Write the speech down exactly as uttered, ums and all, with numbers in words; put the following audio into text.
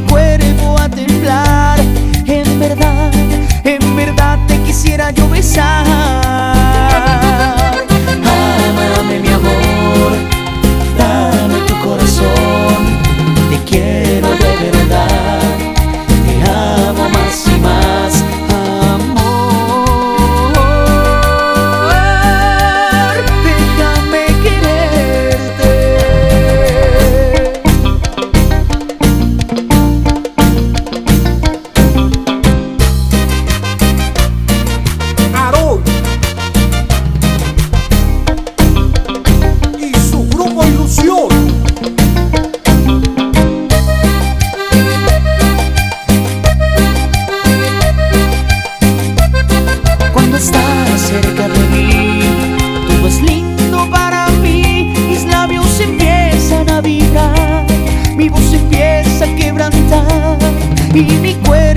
cuerpo a temblar. En verdad, en verdad te quisiera yo besar. Ámame, mi amor, dame tu corazón. Te quiero de verdad, te amo más y más, amor. Déjame quererte. Aarón y su grupo Ilusión. Cuando estás cerca de mí, todo es lindo para mí. Mis labios empiezan a vibrar, mi voz empieza a quebrantar y mi cuerpo